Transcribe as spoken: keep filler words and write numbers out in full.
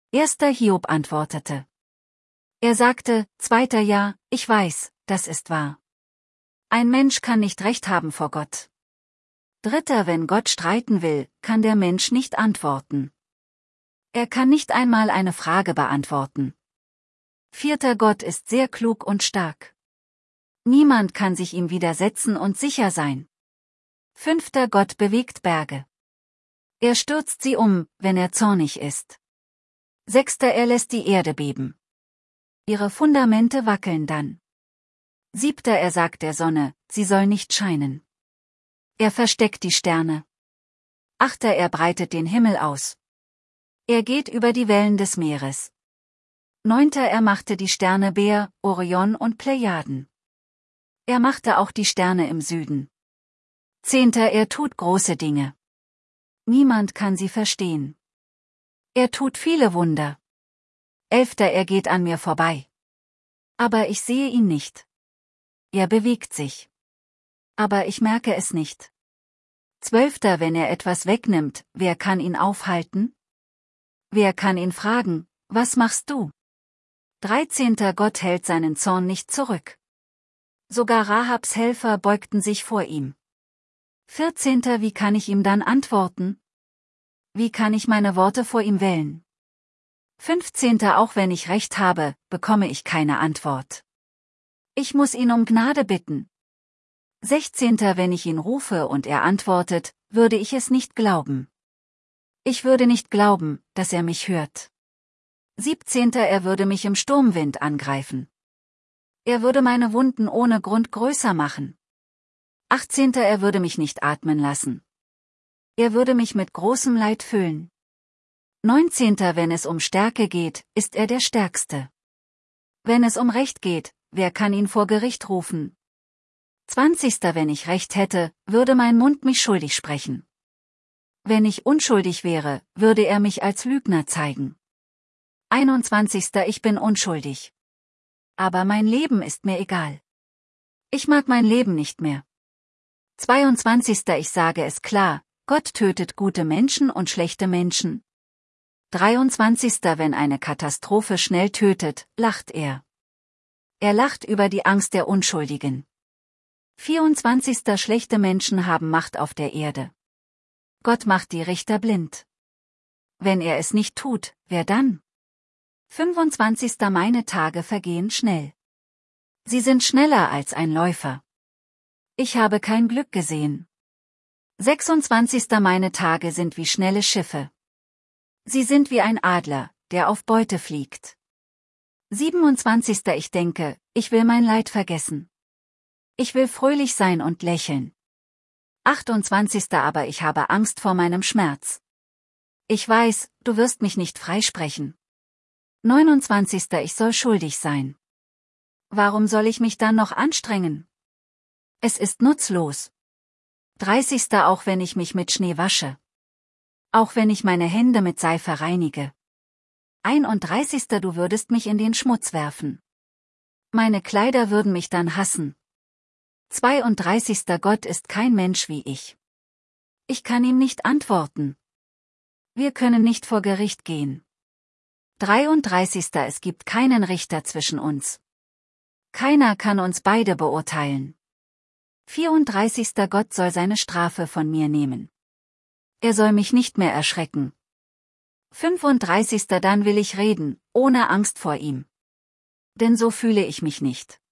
Erster Hiob antwortete. Er sagte, Zweiter Ja, ich weiß, das ist wahr. Ein Mensch kann nicht Recht haben vor Gott. Dritter, wenn Gott streiten will, kann der Mensch nicht antworten. Er kann nicht einmal eine Frage beantworten. Vierter, Gott ist sehr klug und stark. Niemand kann sich ihm widersetzen und sicher sein. Fünfter, Gott bewegt Berge. Er stürzt sie um, wenn er zornig ist. Sechster, er lässt die Erde beben. Ihre Fundamente wackeln dann. Siebter, er sagt der Sonne, sie soll nicht scheinen. Er versteckt die Sterne. Achter, er breitet den Himmel aus. Er geht über die Wellen des Meeres. Neunter, er machte die Sterne Beer, Orion und Plejaden. Er machte auch die Sterne im Süden. Zehnter, er tut große Dinge. Niemand kann sie verstehen. Er tut viele Wunder. Elfter, er geht an mir vorbei. Aber ich sehe ihn nicht. Er bewegt sich. Aber ich merke es nicht. Zwölfter, wenn er etwas wegnimmt, wer kann ihn aufhalten? Wer kann ihn fragen, was machst du? Dreizehnter, Gott hält seinen Zorn nicht zurück. Sogar Rahabs Helfer beugten sich vor ihm. Vierzehnter, wie kann ich ihm dann antworten? Wie kann ich meine Worte vor ihm wählen? Fünfzehnter, auch wenn ich Recht habe, bekomme ich keine Antwort. Ich muss ihn um Gnade bitten. Sechzehnter, wenn ich ihn rufe und er antwortet, würde ich es nicht glauben. Ich würde nicht glauben, dass er mich hört. Siebzehnter, er würde mich im Sturmwind angreifen. Er würde meine Wunden ohne Grund größer machen. Achtzehnter, er würde mich nicht atmen lassen. Er würde mich mit großem Leid füllen. Neunzehnter, wenn es um Stärke geht, ist er der Stärkste. Wenn es um Recht geht, wer kann ihn vor Gericht rufen? Zwanzigster, wenn ich Recht hätte, würde mein Mund mich schuldig sprechen. Wenn ich unschuldig wäre, würde er mich als Lügner zeigen. Einundzwanzigster, ich bin unschuldig. Aber mein Leben ist mir egal. Ich mag mein Leben nicht mehr. Zweiundzwanzigster, ich sage es klar, Gott tötet gute Menschen und schlechte Menschen. Dreiundzwanzigster, wenn eine Katastrophe schnell tötet, lacht er. Er lacht über die Angst der Unschuldigen. vierundzwanzigster, schlechte Menschen haben Macht auf der Erde. Gott macht die Richter blind. Wenn er es nicht tut, wer dann? fünfundzwanzigster, meine Tage vergehen schnell. Sie sind schneller als ein Läufer. Ich habe kein Glück gesehen. sechsundzwanzigster, meine Tage sind wie schnelle Schiffe. Sie sind wie ein Adler, der auf Beute fliegt. siebenundzwanzigster, ich denke, ich will mein Leid vergessen. Ich will fröhlich sein und lächeln. achtundzwanzigster, aber ich habe Angst vor meinem Schmerz. Ich weiß, du wirst mich nicht freisprechen. neunundzwanzigster, ich soll schuldig sein. Warum soll ich mich dann noch anstrengen? Es ist nutzlos. dreißigster, auch wenn ich mich mit Schnee wasche. Auch wenn ich meine Hände mit Seife reinige. einunddreißigster, du würdest mich in den Schmutz werfen. Meine Kleider würden mich dann hassen. zweiunddreißigster, Gott ist kein Mensch wie ich. Ich kann ihm nicht antworten. Wir können nicht vor Gericht gehen. dreiunddreißigster, es gibt keinen Richter zwischen uns. Keiner kann uns beide beurteilen. vierunddreißigster, Gott soll seine Strafe von mir nehmen. Er soll mich nicht mehr erschrecken. fünfunddreißigster, dann will ich reden, ohne Angst vor ihm. Denn so fühle ich mich nicht.